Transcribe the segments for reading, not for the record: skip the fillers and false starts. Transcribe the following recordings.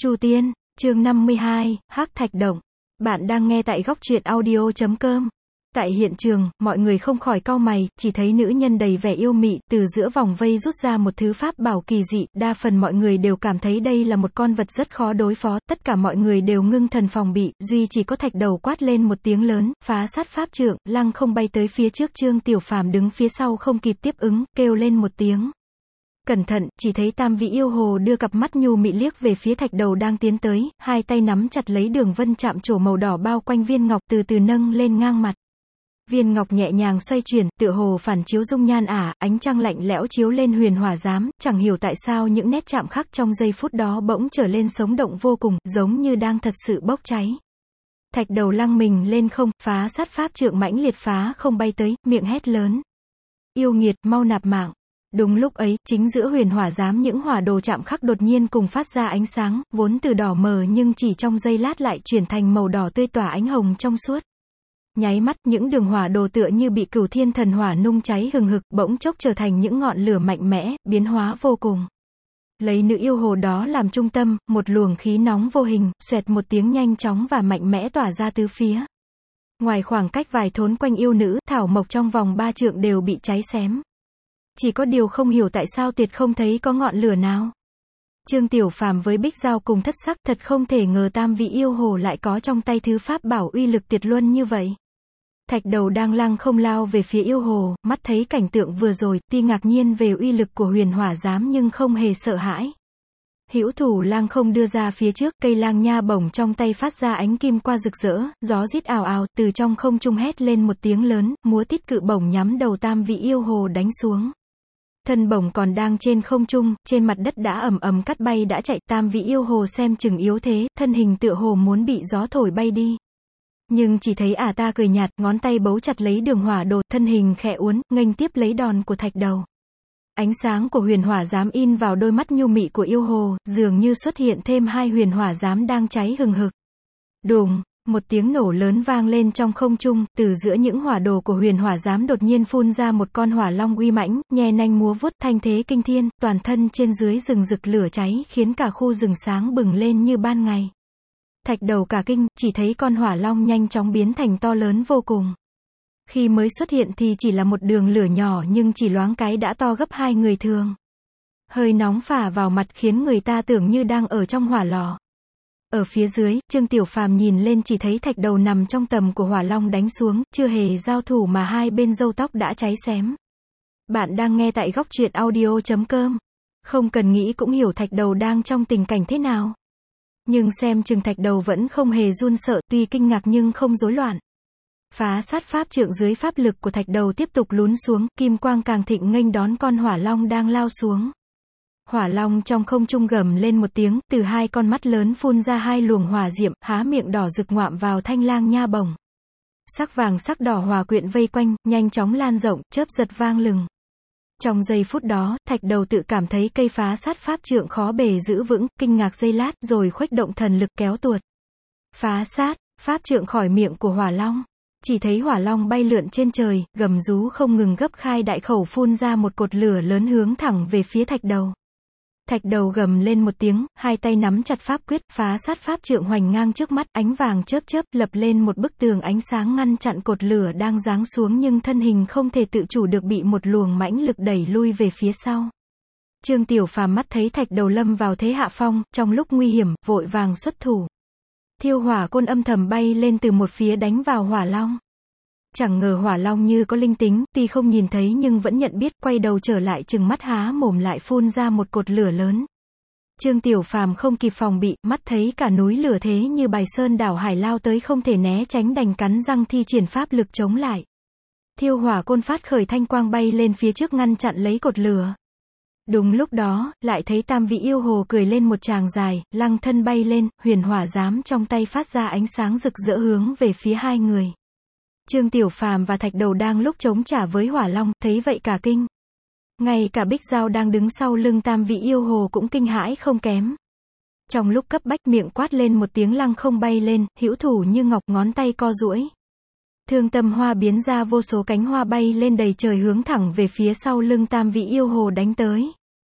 Chu Tiên, chương 52, Hắc Thạch Động. Bạn đang nghe tại góc truyện audio.com. Tại hiện trường, mọi người không khỏi cau mày, chỉ thấy nữ nhân đầy vẻ yêu mị, từ giữa vòng vây rút ra một thứ pháp bảo kỳ dị, đa phần mọi người đều cảm thấy đây là một con vật rất khó đối phó, tất cả mọi người đều ngưng thần phòng bị, duy chỉ có Thạch Đầu quát lên một tiếng lớn, phá sát pháp trượng, lăng không bay tới phía trước. Trương Tiểu Phàm đứng phía sau không kịp tiếp ứng, kêu lên một tiếng. Cẩn thận, chỉ thấy Tam Vị Yêu Hồ đưa cặp mắt nhu mị liếc về phía Thạch Đầu đang tiến tới, hai tay nắm chặt lấy đường vân chạm trổ màu đỏ bao quanh viên ngọc, từ từ nâng lên ngang mặt. Viên ngọc nhẹ nhàng xoay chuyển, tựa hồ phản chiếu dung nhan ánh trăng lạnh lẽo chiếu lên huyền hỏa giám, chẳng hiểu tại sao những nét chạm khắc trong giây phút đó bỗng trở lên sống động vô cùng, giống như đang thật sự bốc cháy. Thạch Đầu lăng mình lên không, phá sát pháp trượng mãnh liệt phá không bay tới, miệng hét lớn. Yêu nghiệt, mau nạp mạng. Đúng lúc ấy, chính giữa huyền hỏa giám những hỏa đồ chạm khắc đột nhiên cùng phát ra ánh sáng, vốn từ đỏ mờ nhưng chỉ trong giây lát lại chuyển thành màu đỏ tươi tỏa ánh hồng trong suốt. Nháy mắt, những đường hỏa đồ tựa như bị Cửu Thiên Thần Hỏa nung cháy hừng hực, bỗng chốc trở thành những ngọn lửa mạnh mẽ, biến hóa vô cùng. Lấy nữ yêu hồ đó làm trung tâm, một luồng khí nóng vô hình, xoẹt một tiếng nhanh chóng và mạnh mẽ tỏa ra tứ phía. Ngoài khoảng cách vài thốn quanh yêu nữ, thảo mộc trong vòng 3 trượng đều bị cháy xém. Chỉ có điều không hiểu tại sao tuyệt không thấy có ngọn lửa nào. Trương Tiểu Phàm với Bích Giao cùng thất sắc, thật không thể ngờ Tam Vị Yêu Hồ lại có trong tay thứ pháp bảo uy lực tuyệt luân như vậy. Thạch Đầu đang lăng không lao về phía yêu hồ, mắt thấy cảnh tượng vừa rồi, tuy ngạc nhiên về uy lực của huyền hỏa giám nhưng không hề sợ hãi. Hữu thủ lang không đưa ra phía trước, cây lang nha bổng trong tay phát ra ánh kim qua rực rỡ, gió rít ào ào, từ trong không trung hét lên một tiếng lớn, múa tít cự bổng nhắm đầu Tam Vị Yêu Hồ đánh xuống. Thân bổng còn đang trên không trung, trên mặt đất đã ầm ầm cắt bay đã chạy, Tam Vị Yêu Hồ xem chừng yếu thế, thân hình tựa hồ muốn bị gió thổi bay đi. Nhưng chỉ thấy ta cười nhạt, ngón tay bấu chặt lấy đường hỏa đồ, thân hình khẽ uốn, nghênh tiếp lấy đòn của Thạch Đầu. Ánh sáng của huyền hỏa giám in vào đôi mắt nhu mị của yêu hồ, dường như xuất hiện thêm hai huyền hỏa giám đang cháy hừng hực. Đùng, một tiếng nổ lớn vang lên trong không trung, từ giữa những hỏa đồ của huyền hỏa giám đột nhiên phun ra một con hỏa long uy mãnh, nhe nanh múa vuốt, thanh thế kinh thiên, toàn thân trên dưới rừng rực lửa cháy, khiến cả khu rừng sáng bừng lên như ban ngày. Thạch Đầu cả kinh, chỉ thấy con hỏa long nhanh chóng biến thành to lớn vô cùng. Khi mới xuất hiện thì chỉ là một đường lửa nhỏ nhưng chỉ loáng cái đã to gấp 2 người thường. Hơi nóng phả vào mặt khiến người ta tưởng như đang ở trong hỏa lò. Ở phía dưới, Trương Tiểu Phàm nhìn lên chỉ thấy Thạch Đầu nằm trong tầm của hỏa long đánh xuống, chưa hề giao thủ mà hai bên râu tóc đã cháy xém. Bạn đang nghe tại góc truyện audio.com. Không cần nghĩ cũng hiểu Thạch Đầu đang trong tình cảnh thế nào. Nhưng xem chừng Thạch Đầu vẫn không hề run sợ, tuy kinh ngạc nhưng không rối loạn. Phá sát pháp trượng dưới pháp lực của Thạch Đầu tiếp tục lún xuống, kim quang càng thịnh nghênh đón con hỏa long đang lao xuống. Hỏa long trong không trung gầm lên một tiếng, từ hai con mắt lớn phun ra hai luồng hỏa diệm, há miệng đỏ rực ngoạm vào thanh lang nha bổng. Sắc vàng sắc đỏ hòa quyện vây quanh, nhanh chóng lan rộng, chớp giật vang lừng. Trong giây phút đó, Thạch Đầu tự cảm thấy cây phá sát pháp trượng khó bề giữ vững, kinh ngạc giây lát, rồi khuếch động thần lực kéo tuột. Phá sát, pháp trượng khỏi miệng của hỏa long. Chỉ thấy hỏa long bay lượn trên trời, gầm rú không ngừng gấp khai đại khẩu phun ra một cột lửa lớn hướng thẳng về phía Thạch Đầu. Thạch Đầu gầm lên một tiếng, hai tay nắm chặt pháp quyết, phá sát pháp trượng hoành ngang trước mắt, ánh vàng chớp chớp, lập lên một bức tường ánh sáng ngăn chặn cột lửa đang giáng xuống nhưng thân hình không thể tự chủ được bị một luồng mãnh lực đẩy lui về phía sau. Trương Tiểu Phàm mắt thấy Thạch Đầu lâm vào thế hạ phong, trong lúc nguy hiểm, vội vàng xuất thủ. Thiêu hỏa côn âm thầm bay lên từ một phía đánh vào hỏa long. Chẳng ngờ hỏa long như có linh tính, tuy không nhìn thấy nhưng vẫn nhận biết, quay đầu trở lại trừng mắt há mồm lại phun ra một cột lửa lớn. Trương Tiểu Phàm không kịp phòng bị, mắt thấy cả núi lửa thế như bài sơn đảo hải lao tới không thể né tránh đành cắn răng thi triển pháp lực chống lại. Thiêu hỏa côn phát khởi thanh quang bay lên phía trước ngăn chặn lấy cột lửa. Đúng lúc đó, lại thấy Tam Vị Yêu Hồ cười lên một tràng dài, lăng thân bay lên, huyền hỏa giám trong tay phát ra ánh sáng rực rỡ hướng về phía hai người. Trương Tiểu Phàm và Thạch Đầu đang lúc chống trả với hỏa long, thấy vậy cả kinh. Ngay cả Bích Giao đang đứng sau lưng Tam Vị Yêu Hồ cũng kinh hãi không kém. Trong lúc cấp bách miệng quát lên một tiếng lăng không bay lên, hữu thủ như ngọc, ngón tay co duỗi. Thương tâm hoa biến ra vô số cánh hoa bay lên đầy trời hướng thẳng về phía sau lưng Tam Vị Yêu Hồ đánh tới.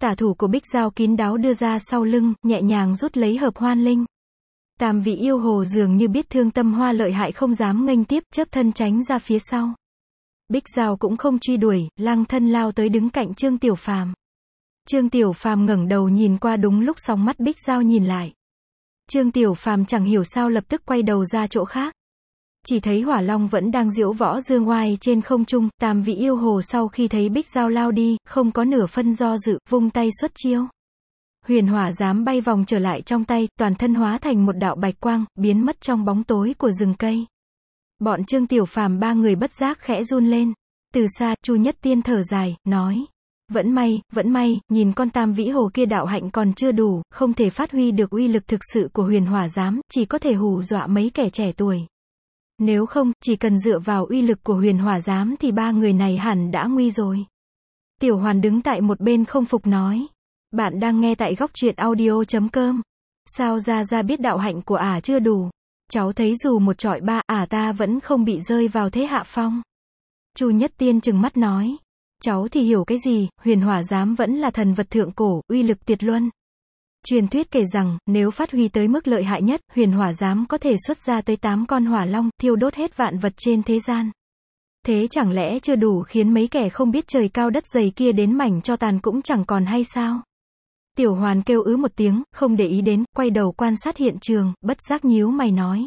Tả thủ của Bích Giao kín đáo đưa ra sau lưng, nhẹ nhàng rút lấy hợp hoan linh. Tam vị yêu hồ dường như biết thương tâm hoa lợi hại không dám nghênh tiếp, chớp thân tránh ra phía sau. Bích Giao cũng không truy đuổi, lăng thân lao tới đứng cạnh Trương Tiểu Phàm. Trương Tiểu Phàm ngẩng đầu nhìn qua, đúng lúc sóng mắt Bích Giao nhìn lại. Trương Tiểu Phàm chẳng hiểu sao lập tức quay đầu ra chỗ khác. Chỉ thấy Hỏa Long vẫn đang diễu võ dương oai trên không trung, tam vị yêu hồ sau khi thấy Bích Giao lao đi, không có nửa phân do dự, vung tay xuất chiêu. Huyền hỏa giám bay vòng trở lại trong tay, toàn thân hóa thành một đạo bạch quang, biến mất trong bóng tối của rừng cây. Bọn Trương Tiểu Phàm ba người bất giác khẽ run lên. Từ xa, Chu Nhất Tiên thở dài, nói. Vẫn may, nhìn con tam vĩ hồ kia đạo hạnh còn chưa đủ, không thể phát huy được uy lực thực sự của huyền hỏa giám, chỉ có thể hù dọa mấy kẻ trẻ tuổi. Nếu không, chỉ cần dựa vào uy lực của huyền hỏa giám thì ba người này hẳn đã nguy rồi. Tiểu Hoàn đứng tại một bên không phục nói. Bạn đang nghe tại góc truyện audio.com. Sao Gia biết đạo hạnh của ả chưa đủ? Cháu thấy dù một trọi ba, ả ta vẫn không bị rơi vào thế hạ phong. Chu Nhất Tiên trừng mắt nói. Cháu thì hiểu cái gì, huyền hỏa giám vẫn là thần vật thượng cổ, uy lực tuyệt luân. Truyền thuyết kể rằng, nếu phát huy tới mức lợi hại nhất, huyền hỏa giám có thể xuất ra tới 8 con hỏa long, thiêu đốt hết vạn vật trên thế gian. Thế chẳng lẽ chưa đủ khiến mấy kẻ không biết trời cao đất dày kia đến mảnh cho tàn cũng chẳng còn hay sao? Tiểu Hoàn kêu một tiếng, không để ý đến, quay đầu quan sát hiện trường, bất giác nhíu mày nói.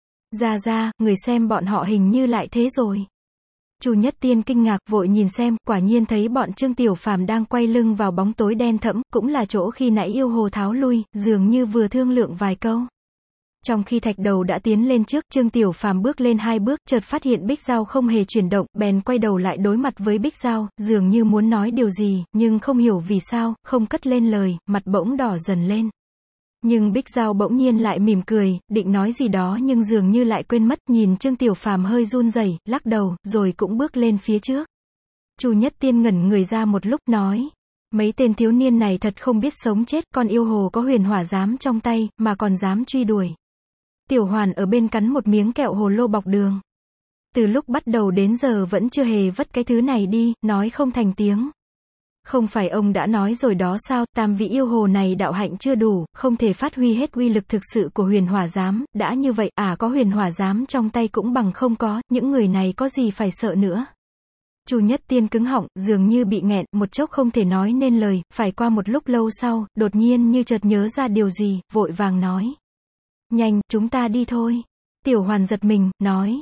Gia, người xem bọn họ hình như lại thế rồi. Chu Nhất Tiên kinh ngạc, vội nhìn xem, quả nhiên thấy bọn Trương Tiểu Phàm đang quay lưng vào bóng tối đen thẫm, cũng là chỗ khi nãy yêu hồ tháo lui, dường như vừa thương lượng vài câu. Trong khi Thạch Đầu đã tiến lên trước, Trương Tiểu Phàm bước lên 2 bước, chợt phát hiện Bích Giao không hề chuyển động, bèn quay đầu lại đối mặt với Bích Giao, dường như muốn nói điều gì, nhưng không hiểu vì sao, không cất lên lời, mặt bỗng đỏ dần lên. Nhưng Bích Giao bỗng nhiên lại mỉm cười, định nói gì đó nhưng dường như lại quên mất, nhìn Trương Tiểu Phàm hơi run rẩy, lắc đầu, rồi cũng bước lên phía trước. Chu Nhất Tiên ngẩn người ra một lúc, nói. Mấy tên thiếu niên này thật không biết sống chết, con yêu hồ có huyền hỏa giám trong tay, mà còn dám truy đuổi. Tiểu Hoàn ở bên cắn một miếng kẹo hồ lô bọc đường. Từ lúc bắt đầu đến giờ vẫn chưa hề vất cái thứ này đi, nói không thành tiếng. Không phải ông đã nói rồi đó sao, tam vị yêu hồ này đạo hạnh chưa đủ, không thể phát huy hết uy lực thực sự của huyền hỏa giám, đã như vậy, có huyền hỏa giám trong tay cũng bằng không có, những người này có gì phải sợ nữa. Chu Nhất Tiên cứng họng, dường như bị nghẹn, một chốc không thể nói nên lời, phải qua một lúc lâu sau, đột nhiên như chợt nhớ ra điều gì, vội vàng nói. Nhanh, chúng ta đi thôi. Tiểu Hoàn giật mình, nói.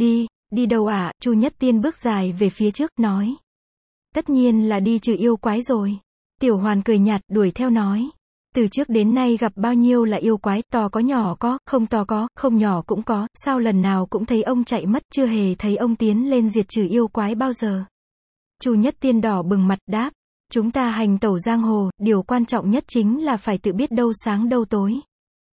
Đi đâu ạ? Chu Nhất Tiên bước dài về phía trước, nói. Tất nhiên là đi trừ yêu quái rồi. Tiểu Hoàn cười nhạt, đuổi theo nói. Từ trước đến nay gặp bao nhiêu là yêu quái, to có nhỏ có, không to có, không nhỏ cũng có, sao lần nào cũng thấy ông chạy mất, chưa hề thấy ông tiến lên diệt trừ yêu quái bao giờ. Chu Nhất Tiên đỏ bừng mặt, đáp. Chúng ta hành tẩu giang hồ, điều quan trọng nhất chính là phải tự biết đâu sáng đâu tối.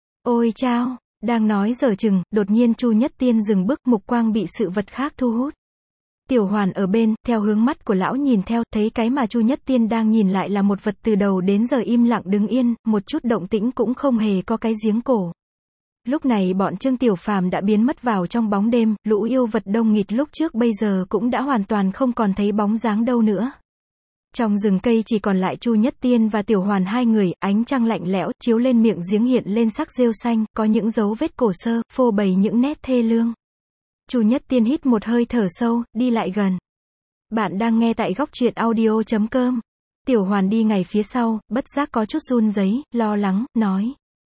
Ôi chao, đang nói dở chừng, đột nhiên Chu Nhất Tiên dừng bước, mục quang bị sự vật khác thu hút. Tiểu Hoàn ở bên, theo hướng mắt của lão nhìn theo, thấy cái mà Chu Nhất Tiên đang nhìn lại là một vật từ đầu đến giờ im lặng đứng yên, một chút động tĩnh cũng không hề có, cái giếng cổ. Lúc này bọn Trương Tiểu Phàm đã biến mất vào trong bóng đêm, lũ yêu vật đông nghịt lúc trước bây giờ cũng đã hoàn toàn không còn thấy bóng dáng đâu nữa. Trong rừng cây chỉ còn lại Chu Nhất Tiên và Tiểu Hoàn hai người, ánh trăng lạnh lẽo, chiếu lên miệng giếng hiện lên sắc rêu xanh, có những dấu vết cổ sơ, phô bày những nét thê lương. Chu Nhất Tiên hít một hơi thở sâu, đi lại gần. Bạn đang nghe tại góc truyện audio.com. Tiểu Hoàn đi ngay phía sau, bất giác có chút run rẩy, lo lắng, nói.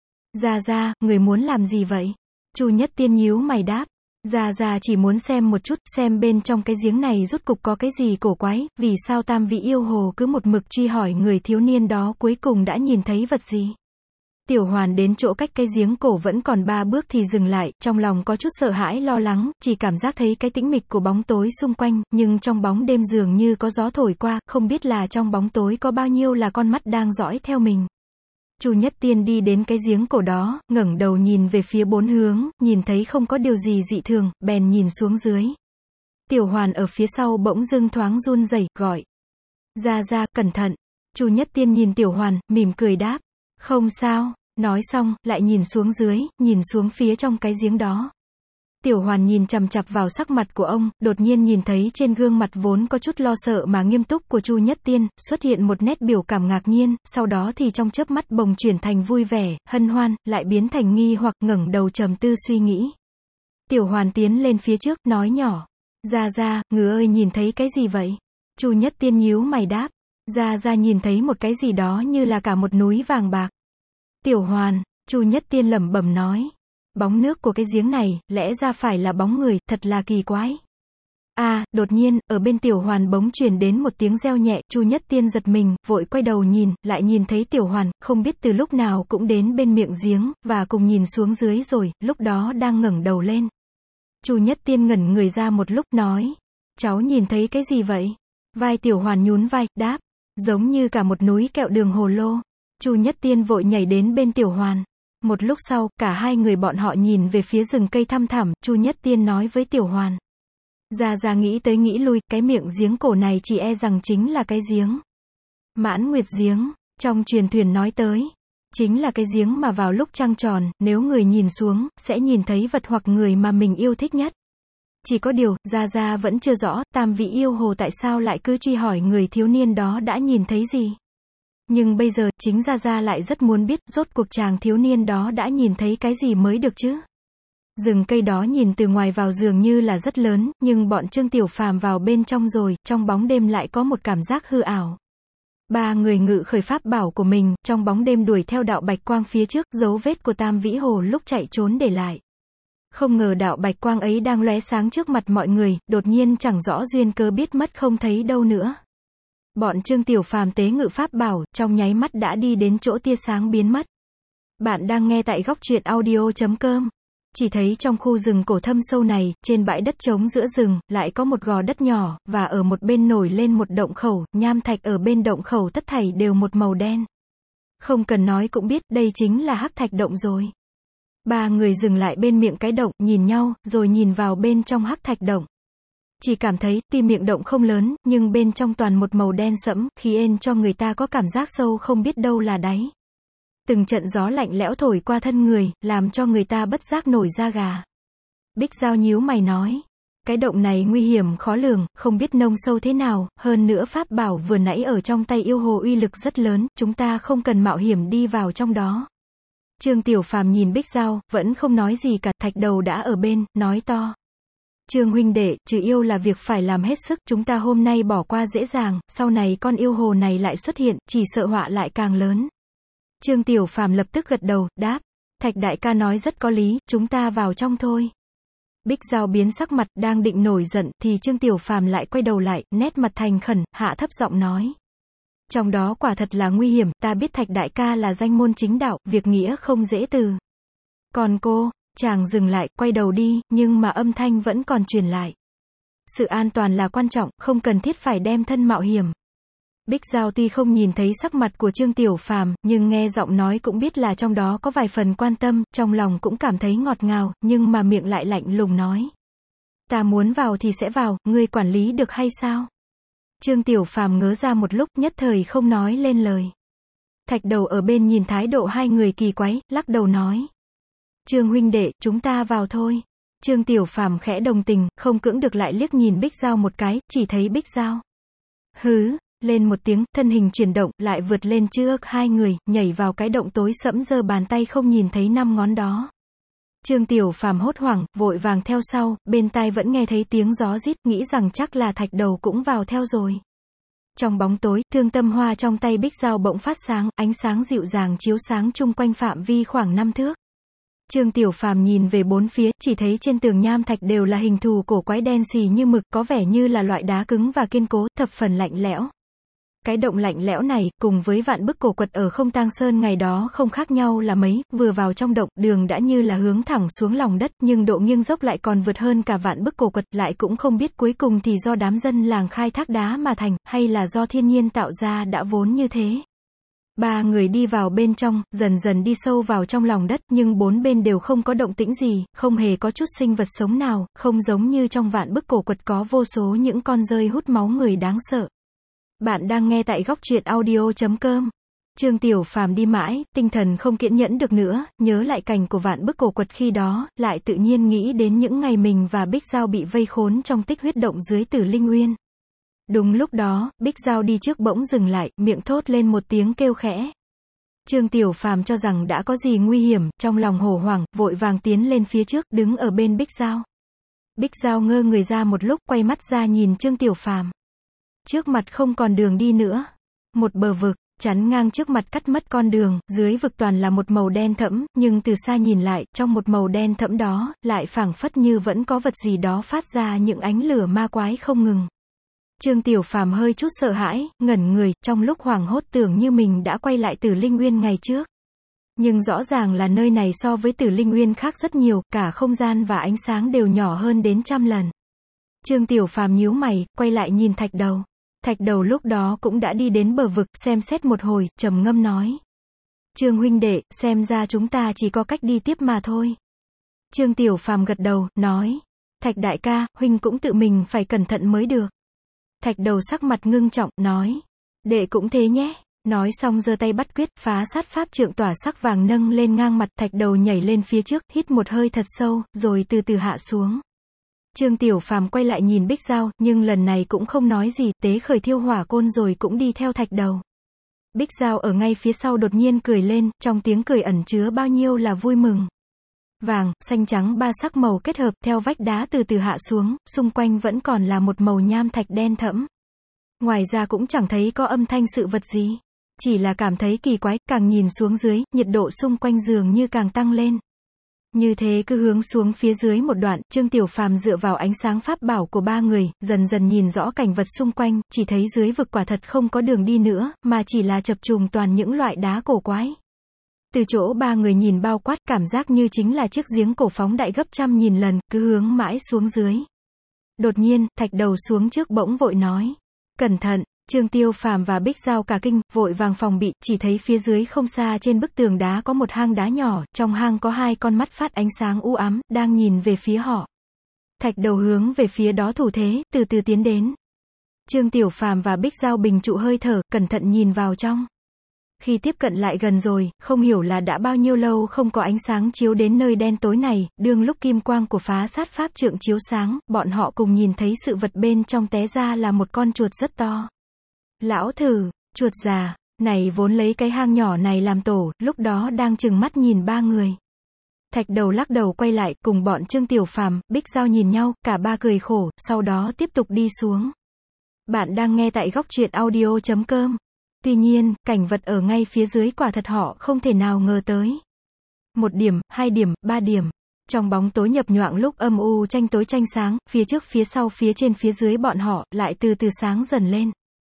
Gia, người muốn làm gì vậy? Chu Nhất Tiên nhíu mày đáp. Gia chỉ muốn xem một chút, xem bên trong cái giếng này rốt cục có cái gì cổ quái, vì sao tam vị yêu hồ cứ một mực truy hỏi người thiếu niên đó, cuối cùng đã nhìn thấy vật gì? Tiểu Hoàn đến chỗ cách cái giếng cổ vẫn còn 3 bước thì dừng lại, trong lòng có chút sợ hãi lo lắng, chỉ cảm giác thấy cái tĩnh mịch của bóng tối xung quanh, nhưng trong bóng đêm dường như có gió thổi qua, không biết là trong bóng tối có bao nhiêu là con mắt đang dõi theo mình. Chu Nhất Tiên đi đến cái giếng cổ đó, ngẩng đầu nhìn về phía 4 hướng, nhìn thấy không có điều gì dị thường, bèn nhìn xuống dưới. Tiểu Hoàn ở phía sau bỗng dưng thoáng run rẩy, gọi. Gia, cẩn thận. Chu Nhất Tiên nhìn Tiểu Hoàn, mỉm cười đáp. Không sao. Nói xong, lại nhìn xuống dưới, nhìn xuống phía trong cái giếng đó. Tiểu Hoàn nhìn chằm chằm vào sắc mặt của ông, đột nhiên nhìn thấy trên gương mặt vốn có chút lo sợ mà nghiêm túc của Chu Nhất Tiên, xuất hiện một nét biểu cảm ngạc nhiên, sau đó thì trong chớp mắt bồng chuyển thành vui vẻ, hân hoan, lại biến thành nghi hoặc ngẩng đầu trầm tư suy nghĩ. Tiểu Hoàn tiến lên phía trước, nói nhỏ. Gia, ngừ ơi nhìn thấy cái gì vậy? Chu Nhất Tiên nhíu mày đáp. Gia nhìn thấy một cái gì đó như là cả một núi vàng bạc. Tiểu Hoàn, Chu Nhất Tiên lẩm bẩm nói. Bóng nước của cái giếng này, lẽ ra phải là bóng người, thật là kỳ quái. Đột nhiên, ở bên Tiểu Hoàn bỗng truyền đến một tiếng reo nhẹ, Chu Nhất Tiên giật mình, vội quay đầu nhìn, lại nhìn thấy Tiểu Hoàn, không biết từ lúc nào cũng đến bên miệng giếng, và cùng nhìn xuống dưới rồi, lúc đó đang ngẩng đầu lên. Chu Nhất Tiên ngẩn người ra một lúc, nói. Cháu nhìn thấy cái gì vậy? Vai Tiểu Hoàn nhún vai, đáp. Giống như cả một núi kẹo đường hồ lô. Chu Nhất Tiên vội nhảy đến bên Tiểu Hoàn. Một lúc sau, cả hai người bọn họ nhìn về phía rừng cây thăm thẳm, Chu Nhất Tiên nói với Tiểu Hoàn. Gia nghĩ tới nghĩ lui, cái miệng giếng cổ này chỉ e rằng chính là cái giếng Mãn Nguyệt giếng, trong truyền thuyết nói tới. Chính là cái giếng mà vào lúc trăng tròn, nếu người nhìn xuống, sẽ nhìn thấy vật hoặc người mà mình yêu thích nhất. Chỉ có điều, Gia vẫn chưa rõ, tam vị yêu hồ tại sao lại cứ truy hỏi người thiếu niên đó đã nhìn thấy gì. Nhưng bây giờ, chính Gia lại rất muốn biết, rốt cuộc chàng thiếu niên đó đã nhìn thấy cái gì mới được chứ. Rừng cây đó nhìn từ ngoài vào dường như là rất lớn, nhưng bọn Trương Tiểu Phàm vào bên trong rồi, trong bóng đêm lại có một cảm giác hư ảo. Ba người ngự khởi pháp bảo của mình, trong bóng đêm đuổi theo đạo bạch quang phía trước, dấu vết của tam vĩ hồ lúc chạy trốn để lại. Không ngờ đạo bạch quang ấy đang lóe sáng trước mặt mọi người, đột nhiên chẳng rõ duyên cớ biết mất không thấy đâu nữa. Bọn Trương Tiểu Phàm tế ngự pháp bảo, trong nháy mắt đã đi đến chỗ tia sáng biến mất. Bạn đang nghe tại góc truyện audio.com. Chỉ thấy trong khu rừng cổ thâm sâu này, trên bãi đất trống giữa rừng, lại có một gò đất nhỏ, và ở một bên nổi lên một động khẩu, nham thạch ở bên động khẩu tất thảy đều một màu đen. Không cần nói cũng biết, đây chính là Hắc Thạch Động rồi. Ba người dừng lại bên miệng cái động, nhìn nhau, rồi nhìn vào bên trong Hắc Thạch Động. Chỉ cảm thấy, tuy miệng động không lớn, nhưng bên trong toàn một màu đen sẫm, khí ên cho người ta có cảm giác sâu không biết đâu là đáy. Từng trận gió lạnh lẽo thổi qua thân người, làm cho người ta bất giác nổi da gà. Bích Giao nhíu mày nói. Cái động này nguy hiểm khó lường, không biết nông sâu thế nào, hơn nữa pháp bảo vừa nãy ở trong tay yêu hồ uy lực rất lớn, chúng ta không cần mạo hiểm đi vào trong đó. Trương Tiểu Phàm nhìn Bích Giao, vẫn không nói gì cả, Thạch Đầu đã ở bên, nói to. Trương huynh đệ, trừ yêu là việc phải làm hết sức, chúng ta hôm nay bỏ qua dễ dàng, sau này con yêu hồ này lại xuất hiện, chỉ sợ họa lại càng lớn. Trương Tiểu Phàm lập tức gật đầu, đáp. Thạch đại ca nói rất có lý, chúng ta vào trong thôi. Bích Giao biến sắc mặt, đang định nổi giận, thì Trương Tiểu Phàm lại quay đầu lại, nét mặt thành khẩn, hạ thấp giọng nói. Trong đó quả thật là nguy hiểm, ta biết Thạch đại ca là danh môn chính đạo, việc nghĩa không dễ từ. Còn cô, chàng dừng lại, quay đầu đi, nhưng mà âm thanh vẫn còn truyền lại. Sự an toàn là quan trọng, không cần thiết phải đem thân mạo hiểm. Bích Giao tuy không nhìn thấy sắc mặt của Trương Tiểu Phàm, nhưng nghe giọng nói cũng biết là trong đó có vài phần quan tâm, trong lòng cũng cảm thấy ngọt ngào, nhưng mà miệng lại lạnh lùng nói. Ta muốn vào thì sẽ vào, ngươi quản lý được hay sao? Trương Tiểu Phàm ngớ ra một lúc, nhất thời không nói lên lời. Thạch Đầu ở bên nhìn thái độ hai người kỳ quái, lắc đầu nói. Trương huynh đệ, chúng ta vào thôi. Trương Tiểu Phàm khẽ đồng tình, không cưỡng được lại liếc nhìn Bích Giao một cái, chỉ thấy Bích Giao. Hứ, lên một tiếng, thân hình chuyển động, lại vượt lên trước hai người, nhảy vào cái động tối sẫm, giơ bàn tay không nhìn thấy năm ngón đó. Trương Tiểu Phàm hốt hoảng, vội vàng theo sau, bên tai vẫn nghe thấy tiếng gió rít, nghĩ rằng chắc là Thạch Đầu cũng vào theo rồi. Trong bóng tối, thương tâm hoa trong tay Bích Giao bỗng phát sáng, ánh sáng dịu dàng chiếu sáng chung quanh phạm vi khoảng 5 thước. Trương Tiểu Phàm nhìn về bốn phía, chỉ thấy trên tường nham thạch đều là hình thù cổ quái đen xì như mực, có vẻ như là loại đá cứng và kiên cố, thập phần lạnh lẽo. Cái động lạnh lẽo này, cùng với vạn bức cổ quật ở Không Tang Sơn ngày đó không khác nhau là mấy, vừa vào trong động, đường đã như là hướng thẳng xuống lòng đất, nhưng độ nghiêng dốc lại còn vượt hơn cả vạn bức cổ quật, lại cũng không biết cuối cùng thì do đám dân làng khai thác đá mà thành, hay là do thiên nhiên tạo ra đã vốn như thế. Ba người đi vào bên trong, dần dần đi sâu vào trong lòng đất, nhưng bốn bên đều không có động tĩnh gì, không hề có chút sinh vật sống nào, không giống như trong vạn bức cổ quật có vô số những con dơi hút máu người đáng sợ. Bạn đang nghe tại góc truyện audio.com. Trương Tiểu Phàm đi mãi, tinh thần không kiên nhẫn được nữa, nhớ lại cảnh của Vạn Bức Cổ Quật khi đó, lại tự nhiên nghĩ đến những ngày mình và Bích Giao bị vây khốn trong tích huyết động dưới Tử Linh Uyên. Đúng lúc đó, Bích Giao đi trước bỗng dừng lại, miệng thốt lên một tiếng kêu khẽ. Trương Tiểu Phàm cho rằng đã có gì nguy hiểm, trong lòng hổ hoảng, vội vàng tiến lên phía trước, đứng ở bên Bích Giao. Bích Giao ngơ người ra một lúc, quay mắt ra nhìn Trương Tiểu Phàm. Trước mặt không còn đường đi nữa. Một bờ vực, chắn ngang trước mặt cắt mất con đường, dưới vực toàn là một màu đen thẫm, nhưng từ xa nhìn lại, trong một màu đen thẫm đó, lại phảng phất như vẫn có vật gì đó phát ra những ánh lửa ma quái không ngừng. Trương Tiểu Phàm hơi chút sợ hãi, ngẩn người, trong lúc hoảng hốt tưởng như mình đã quay lại Tử Linh Uyên ngày trước. Nhưng rõ ràng là nơi này so với Tử Linh Uyên khác rất nhiều, cả không gian và ánh sáng đều nhỏ hơn đến 100 lần. Trương Tiểu Phàm nhíu mày, quay lại nhìn Thạch Đầu. Thạch Đầu lúc đó cũng đã đi đến bờ vực, xem xét một hồi, trầm ngâm nói. Trương huynh đệ, xem ra chúng ta chỉ có cách đi tiếp mà thôi. Trương Tiểu Phàm gật đầu, nói. Thạch đại ca, huynh cũng tự mình phải cẩn thận mới được. Thạch Đầu sắc mặt ngưng trọng, nói. Đệ cũng thế nhé. Nói xong giơ tay bắt quyết, phá sát pháp trượng tỏa sắc vàng nâng lên ngang mặt. Thạch Đầu nhảy lên phía trước, hít một hơi thật sâu, rồi từ từ hạ xuống. Trương Tiểu Phàm quay lại nhìn Bích Giao, nhưng lần này cũng không nói gì, tế khởi thiêu hỏa côn rồi cũng đi theo Thạch Đầu. Bích Giao ở ngay phía sau đột nhiên cười lên, trong tiếng cười ẩn chứa bao nhiêu là vui mừng. Vàng, xanh trắng ba sắc màu kết hợp, theo vách đá từ từ hạ xuống, xung quanh vẫn còn là một màu nham thạch đen thẫm. Ngoài ra cũng chẳng thấy có âm thanh sự vật gì. Chỉ là cảm thấy kỳ quái, càng nhìn xuống dưới, nhiệt độ xung quanh dường như càng tăng lên. Như thế cứ hướng xuống phía dưới một đoạn, Trương Tiểu Phàm dựa vào ánh sáng pháp bảo của ba người, dần dần nhìn rõ cảnh vật xung quanh, chỉ thấy dưới vực quả thật không có đường đi nữa, mà chỉ là chập trùng toàn những loại đá cổ quái. Từ chỗ ba người nhìn bao quát, cảm giác như chính là chiếc giếng cổ phóng đại gấp 100.000 lần, cứ hướng mãi xuống dưới. Đột nhiên, Thạch Đầu xuống trước bỗng vội nói. Cẩn thận. Trương Tiểu Phàm và Bích Giao cả kinh, vội vàng phòng bị, chỉ thấy phía dưới không xa trên bức tường đá có một hang đá nhỏ, trong hang có hai con mắt phát ánh sáng u ám, đang nhìn về phía họ. Thạch Đầu hướng về phía đó thủ thế, từ từ tiến đến. Trương Tiểu Phàm và Bích Giao bình trụ hơi thở, cẩn thận nhìn vào trong. Khi tiếp cận lại gần rồi, không hiểu là đã bao nhiêu lâu không có ánh sáng chiếu đến nơi đen tối này, đương lúc kim quang của phá sát pháp trượng chiếu sáng, bọn họ cùng nhìn thấy sự vật bên trong té ra là một con chuột rất to. Lão thử, chuột già, này vốn lấy cái hang nhỏ này làm tổ, lúc đó đang trừng mắt nhìn ba người. Thạch Đầu lắc đầu quay lại, cùng bọn Trương Tiểu Phàm, Bích Giao nhìn nhau, cả ba cười khổ, sau đó tiếp tục đi xuống. Bạn đang nghe tại góc truyện audio.com. Tuy nhiên, cảnh vật ở ngay phía dưới quả thật họ không thể nào ngờ tới. 1 điểm, 2 điểm, 3 điểm. Trong bóng tối nhập nhoạng lúc âm u tranh tối tranh sáng, phía trước phía sau phía trên phía dưới bọn họ, lại từ từ sáng dần lên.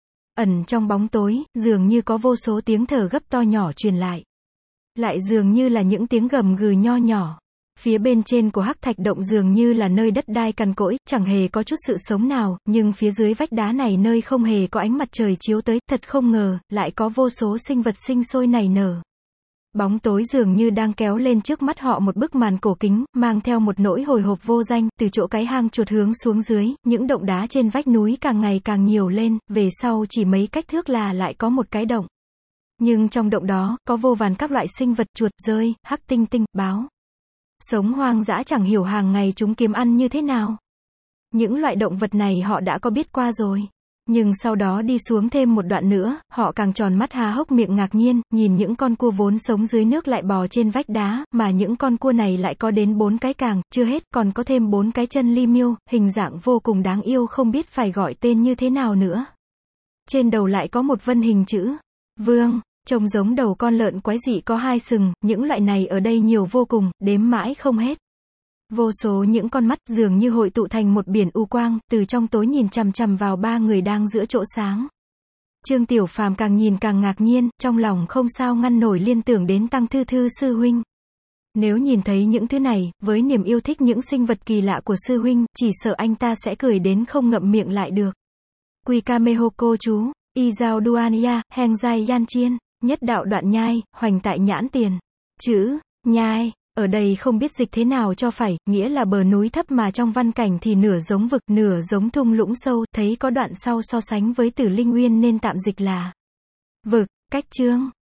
Ẩn trong bóng tối, dường như có vô số tiếng thở gấp to nhỏ truyền lại. Lại dường như là những tiếng gầm gừ nho nhỏ. Phía bên trên của hắc thạch động dường như là nơi đất đai cằn cỗi, chẳng hề có chút sự sống nào, nhưng phía dưới vách đá này nơi không hề có ánh mặt trời chiếu tới, thật không ngờ, lại có vô số sinh vật sinh sôi nảy nở. Bóng tối dường như đang kéo lên trước mắt họ một bức màn cổ kính, mang theo một nỗi hồi hộp vô danh, từ chỗ cái hang chuột hướng xuống dưới, những động đá trên vách núi càng ngày càng nhiều lên, về sau chỉ mấy cách thước là lại có một cái động. Nhưng trong động đó, có vô vàn các loại sinh vật, chuột, dơi, hắc tinh tinh, báo. Sống hoang dã chẳng hiểu hàng ngày chúng kiếm ăn như thế nào. Những loại động vật này họ đã có biết qua rồi. Nhưng sau đó đi xuống thêm một đoạn nữa, họ càng tròn mắt há hốc miệng ngạc nhiên, nhìn những con cua vốn sống dưới nước lại bò trên vách đá, mà những con cua này lại có đến 4 cái càng, chưa hết, còn có thêm 4 cái chân li miêu, hình dạng vô cùng đáng yêu không biết phải gọi tên như thế nào nữa. Trên đầu lại có một vân hình chữ vương, trông giống đầu con lợn quái dị có 2 sừng, những loại này ở đây nhiều vô cùng, đếm mãi không hết. Vô số những con mắt dường như hội tụ thành một biển u quang, từ trong tối nhìn chằm chằm vào ba người đang giữa chỗ sáng. Trương Tiểu Phàm càng nhìn càng ngạc nhiên, trong lòng không sao ngăn nổi liên tưởng đến Tăng Thư Thư sư huynh. Nếu nhìn thấy những thứ này, với niềm yêu thích những sinh vật kỳ lạ của sư huynh, chỉ sợ anh ta sẽ cười đến không ngậm miệng lại được. Quy Kameho cô chú, Y Giao Duania, Heng Giai Yan Chiên, nhất đạo đoạn nhai, hoành tại nhãn tiền. Chữ, nhai. Ở đây không biết dịch thế nào cho phải, nghĩa là bờ núi thấp mà trong văn cảnh thì nửa giống vực, nửa giống thung lũng sâu, thấy có đoạn sau so sánh với Tử Linh Uyên nên tạm dịch là vực, cách chương.